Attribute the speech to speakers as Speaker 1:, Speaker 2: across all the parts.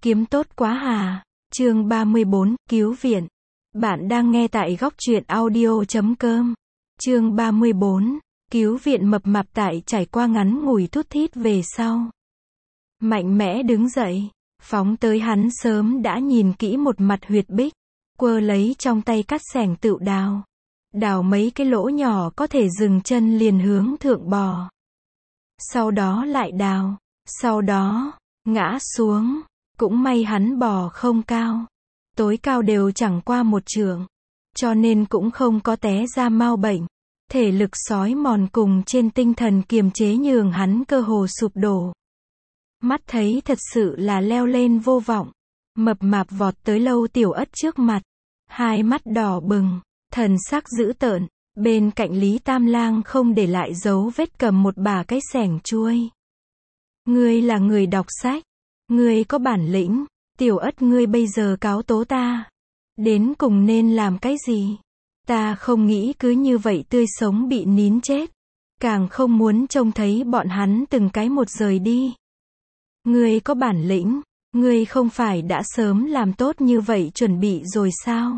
Speaker 1: Kiếm tốt quá hà. Chương 34, cứu viện. Bạn đang nghe tại góc truyện audio.com. Chương 34, cứu viện. Mập mạp tại trải qua ngắn ngủi thút thít về sau. Mạnh mẽ đứng dậy, phóng tới. Hắn sớm đã nhìn kỹ một mặt huyệt bích, quơ lấy trong tay cắt xẻng tựu đào. Đào mấy cái lỗ nhỏ có thể dừng chân liền hướng thượng bò. Sau đó lại đào, sau đó ngã xuống. Cũng may hắn bò không cao, tối cao đều chẳng qua 1 trượng, cho nên cũng không có té ra mau bệnh. Thể lực sói mòn cùng trên tinh thần kiềm chế nhường hắn cơ hồ sụp đổ. Mắt thấy thật sự là leo lên vô vọng, mập mạp vọt tới Lâu Tiểu Ất trước mặt, hai mắt đỏ bừng, thần sắc dữ tợn. Bên cạnh Lý Tam Lang không để lại dấu vết cầm một bả cái xẻng chuôi. Ngươi là người đọc sách, ngươi có bản lĩnh, Tiểu Ất ngươi bây giờ cáo tố ta, đến cùng nên làm cái gì? Ta không nghĩ cứ như vậy tươi sống bị nín chết, càng không muốn trông thấy bọn hắn từng cái một rời đi. Ngươi có bản lĩnh, ngươi không phải đã sớm làm tốt như vậy chuẩn bị rồi sao?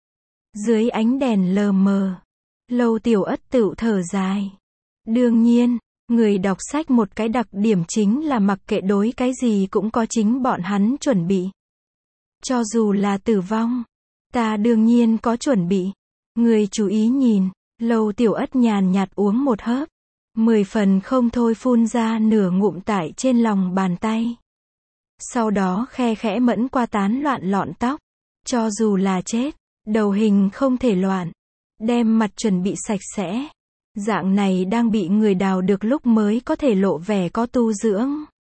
Speaker 1: Dưới ánh đèn lờ mờ, Lâu Tiểu Ất tựu thở dài. Đương nhiên, người đọc sách một cái đặc điểm chính là mặc kệ đối cái gì cũng có chính bọn hắn chuẩn bị. Cho dù là tử vong, ta đương nhiên có chuẩn bị. Người chú ý nhìn, Lâu Tiểu Ất nhàn nhạt uống một hớp, 10 phần không thôi phun ra nửa ngụm tại trên lòng bàn tay. Sau đó khe khẽ mẫn qua tán loạn lọn tóc. Cho dù là chết, đầu hình không thể loạn. Đem mặt chuẩn bị sạch sẽ. Dạng này đang bị người đào được lúc mới có thể lộ vẻ có tu dưỡng.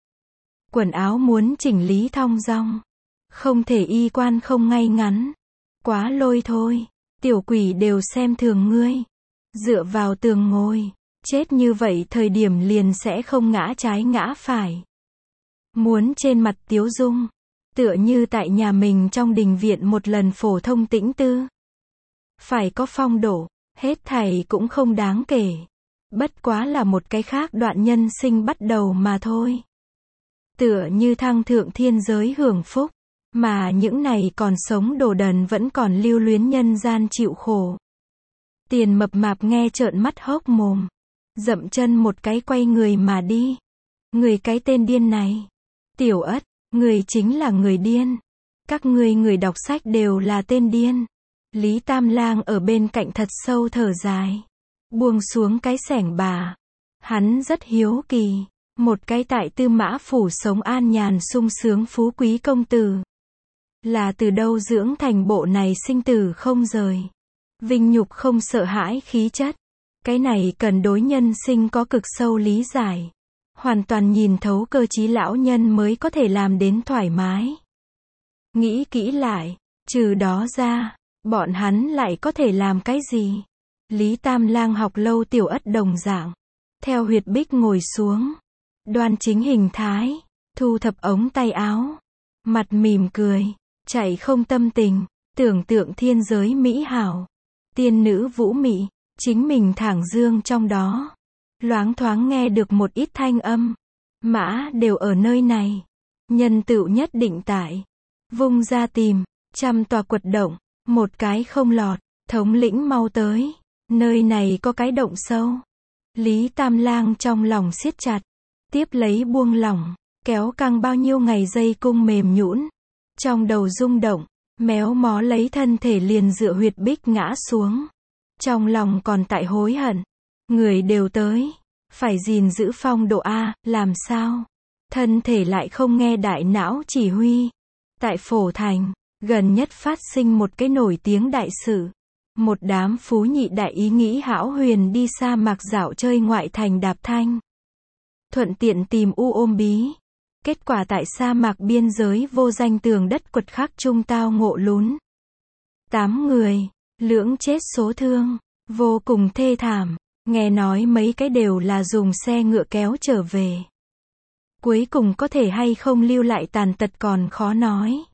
Speaker 1: Quần áo muốn chỉnh lý thong dong, không thể y quan không ngay ngắn. Quá lôi thôi, tiểu quỷ đều xem thường ngươi. Dựa vào tường ngồi, chết như vậy thời điểm liền sẽ không ngã trái ngã phải. Muốn trên mặt tiếu dung, tựa như tại nhà mình trong đình viện một lần phổ thông tĩnh tư. Phải có phong độ, hết thảy cũng không đáng kể. Bất quá là một cái khác đoạn nhân sinh bắt đầu mà thôi. Tựa như thăng thượng thiên giới hưởng phúc, mà những này còn sống đồ đần vẫn còn lưu luyến nhân gian chịu khổ. Tiền mập mạp nghe trợn mắt hốc mồm, dậm chân một cái quay người mà đi. Người cái tên điên này, Tiểu Ất, người chính là người điên. Các ngươi người đọc sách đều là tên điên. Lý Tam Lang ở bên cạnh thật sâu thở dài, buông xuống cái xẻng bà. Hắn rất hiếu kỳ, một cái tại Tư Mã phủ sống an nhàn sung sướng phú quý công tử, là từ đâu dưỡng thành bộ này sinh tử không rời, vinh nhục không sợ hãi khí chất. Cái này cần đối nhân sinh có cực sâu lý giải, hoàn toàn nhìn thấu cơ trí lão nhân mới có thể làm đến thoải mái. Nghĩ kỹ lại, trừ đó ra, bọn hắn lại có thể làm cái gì? Lý Tam Lang học Lâu Tiểu Ất đồng dạng, theo huyệt bích ngồi xuống, đoan chính hình thái, thu thập ống tay áo, mặt mỉm cười, chạy không tâm tình, tưởng tượng thiên giới mỹ hảo, tiên nữ vũ mị, chính mình thẳng dương trong đó. Loáng thoáng nghe được một ít thanh âm, mã đều ở nơi này, nhân tựu nhất định tại, vung ra tìm, 100 tòa quật động, một cái không lọt, thống lĩnh mau tới, nơi này có cái động sâu. Lý Tam Lang trong lòng siết chặt, tiếp lấy buông lỏng, kéo căng bao nhiêu ngày dây cung mềm nhũn, trong đầu rung động, méo mó lấy thân thể liền dựa huyệt bích ngã xuống. Trong lòng còn tại hối hận, người đều tới, phải gìn giữ phong độ a, làm sao? Thân thể lại không nghe đại não chỉ huy. Tại Phổ Thành, gần nhất phát sinh một cái nổi tiếng đại sự. Một đám phú nhị đại ý nghĩ hão huyền đi sa mạc dạo chơi ngoại thành Đạp Thanh. Thuận tiện tìm u ôm bí. Kết quả tại sa mạc biên giới vô danh tường đất quật khắc trung tao ngộ lún. 8 người, lưỡng chết số thương, vô cùng thê thảm. Nghe nói mấy cái đều là dùng xe ngựa kéo trở về. Cuối cùng có thể hay không lưu lại tàn tật còn khó nói.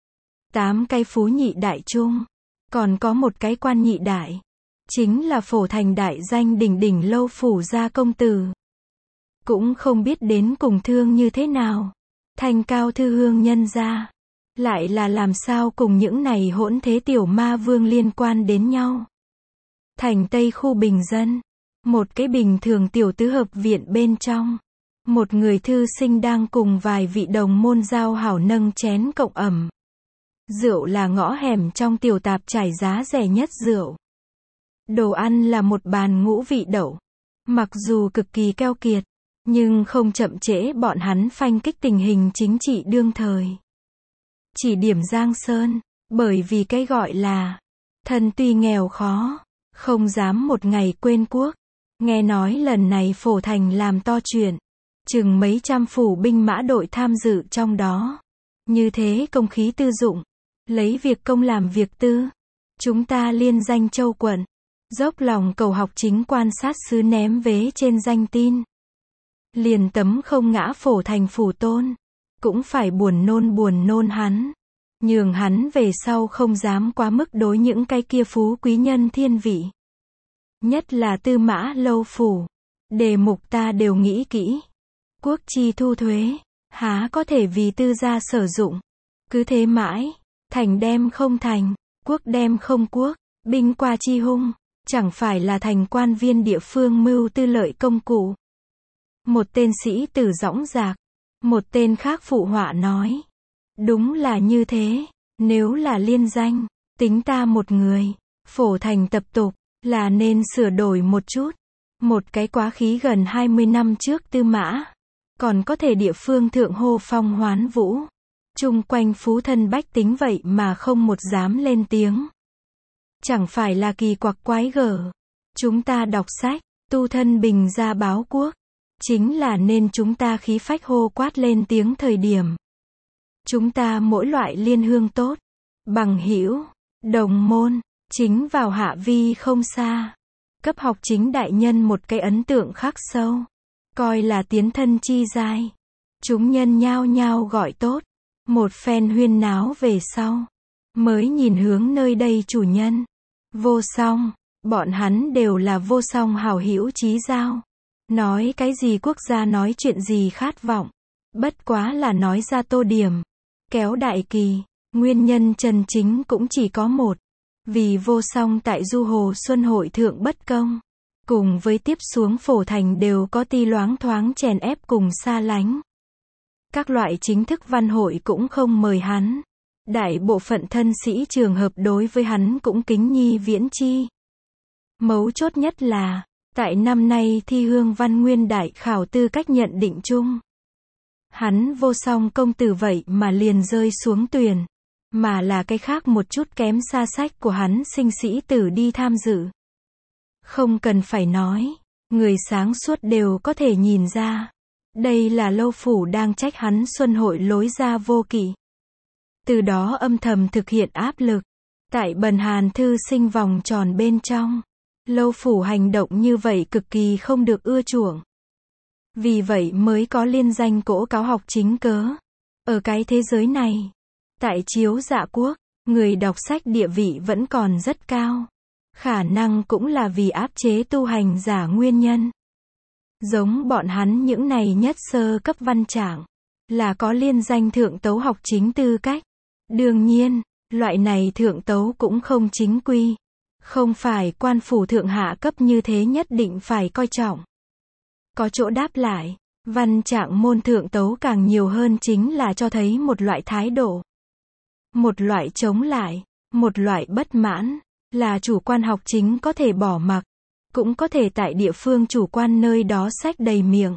Speaker 1: 8 cái phú nhị đại chung, còn có một cái quan nhị đại, chính là Phổ Thành đại danh đỉnh đỉnh Lâu phủ gia công tử. Cũng không biết đến cùng thương như thế nào. Thanh cao thư hương nhân gia. Lại là làm sao cùng những này hỗn thế tiểu ma vương liên quan đến nhau. Thành Tây khu bình dân. Một cái bình thường tiểu tứ hợp viện bên trong. Một người thư sinh đang cùng vài vị đồng môn giao hảo nâng chén cộng ẩm. Rượu là ngõ hẻm trong tiểu tạp trải giá rẻ nhất rượu. Đồ ăn là một bàn ngũ vị đậu. Mặc dù cực kỳ keo kiệt, nhưng không chậm trễ bọn hắn phanh kích tình hình chính trị đương thời. Chỉ điểm Giang Sơn, bởi vì cái gọi là thân tuy nghèo khó, không dám một ngày quên quốc. Nghe nói lần này Phổ Thành làm to chuyện, chừng mấy trăm phủ binh mã đội tham dự trong đó. Như thế công khí tư dụng, lấy việc công làm việc tư. Chúng ta liên danh châu quận, dốc lòng cầu học chính quan sát sứ ném vế trên danh tin. Liền tấm không ngã Phổ Thành phủ tôn, cũng phải buồn nôn hắn. Nhường hắn về sau không dám quá mức đối những cái kia phú quý nhân thiên vị. Nhất là Tư Mã Lâu phủ. Đề mục ta đều nghĩ kỹ. Quốc chi thu thuế, há có thể vì tư gia sử dụng. Cứ thế mãi, thành đem không thành, quốc đem không quốc, binh qua chi hung, chẳng phải là thành quan viên địa phương mưu tư lợi công cụ. Một tên sĩ tử dõng dạc, một tên khác phụ họa nói. Đúng là như thế, nếu là liên danh, tính ta một người, Phổ Thành tập tục, là nên sửa đổi một chút. Một cái quá khí gần 20 năm trước Tư Mã, còn có thể địa phương thượng hô phong hoán vũ. Chung quanh phú thân bách tính vậy mà không một dám lên tiếng. Chẳng phải là kỳ quặc quái gở. Chúng ta đọc sách, tu thân bình ra báo quốc. Chính là nên chúng ta khí phách hô quát lên tiếng thời điểm. Chúng ta mỗi loại liên hương tốt, bằng hữu, đồng môn, chính vào hạ vi không xa. Cấp học chính đại nhân một cái ấn tượng khắc sâu. Coi là tiến thân chi giai. Chúng nhân nhao nhao gọi tốt. Một phen huyên náo về sau. Mới nhìn hướng nơi đây chủ nhân. Vô song. Bọn hắn đều là vô song hảo hữu chí giao. Nói cái gì quốc gia nói chuyện gì khát vọng. Bất quá là nói ra tô điểm. Kéo đại kỳ. Nguyên nhân chân chính cũng chỉ có một. Vì vô song tại Du Hồ Xuân Hội thượng bất công. Cùng với tiếp xuống Phổ Thành đều có ti loáng thoáng chèn ép cùng xa lánh. Các loại chính thức văn hội cũng không mời hắn. Đại bộ phận thân sĩ trường hợp đối với hắn cũng kính nhi viễn chi. Mấu chốt nhất là, tại năm nay thi hương văn nguyên đại khảo tư cách nhận định chung. Hắn vô song công tử vậy mà liền rơi xuống tuyển. Mà là cái khác một chút kém xa sách của hắn sinh sĩ tử đi tham dự. Không cần phải nói, người sáng suốt đều có thể nhìn ra. Đây là Lâu phủ đang trách hắn xuân hội lối ra vô kỷ. Từ đó âm thầm thực hiện áp lực. Tại bần hàn thư sinh vòng tròn bên trong. Lâu phủ hành động như vậy cực kỳ không được ưa chuộng. Vì vậy mới có liên danh cỗ cáo học chính cớ. Ở cái thế giới này, tại Chiếu Dạ quốc, người đọc sách địa vị vẫn còn rất cao. Khả năng cũng là vì áp chế tu hành giả nguyên nhân. Giống bọn hắn những này nhất sơ cấp văn trạng, là có liên danh thượng tấu học chính tư cách. Đương nhiên, loại này thượng tấu cũng không chính quy. Không phải quan phủ thượng hạ cấp như thế nhất định phải coi trọng. Có chỗ đáp lại, văn trạng môn thượng tấu càng nhiều hơn chính là cho thấy một loại thái độ. Một loại chống lại, một loại bất mãn, là chủ quan học chính có thể bỏ mặc, cũng có thể tại địa phương chủ quan nơi đó sách đầy miệng.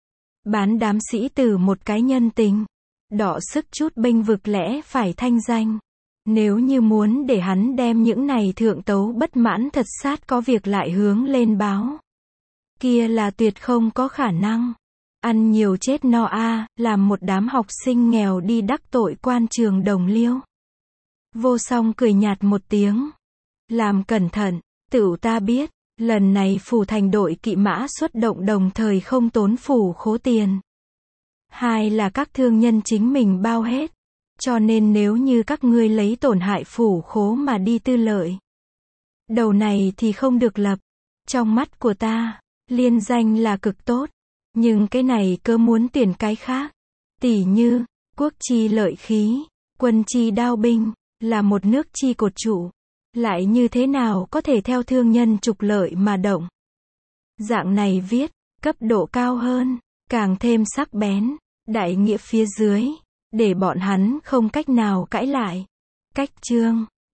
Speaker 1: Bán đám sĩ tử một cái nhân tình, đọ sức chút bênh vực lẽ phải thanh danh. Nếu như muốn để hắn đem những này thượng tấu bất mãn thật sát có việc lại hướng lên báo. Kia là tuyệt không có khả năng. Ăn nhiều chết no làm một đám học sinh nghèo đi đắc tội quan trường đồng liêu. Vô song cười nhạt một tiếng. Làm cẩn thận, tửu ta biết, lần này phủ thành đội kỵ mã xuất động đồng thời không tốn phủ khố tiền. Hai là các thương nhân chính mình bao hết. Cho nên nếu như các ngươi lấy tổn hại phủ khố mà đi tư lợi. Đầu này thì không được lập. Trong mắt của ta, liên danh là cực tốt. Nhưng cái này cơ muốn tuyển cái khác. Tỉ như, Quốc chi lợi khí, quân chi đao binh, là một nước chi cột trụ. Lại như thế nào có thể theo thương nhân trục lợi mà động? Dạng này viết, cấp độ cao hơn, càng thêm sắc bén, đại nghĩa phía dưới, để bọn hắn không cách nào cãi lại. Cách chương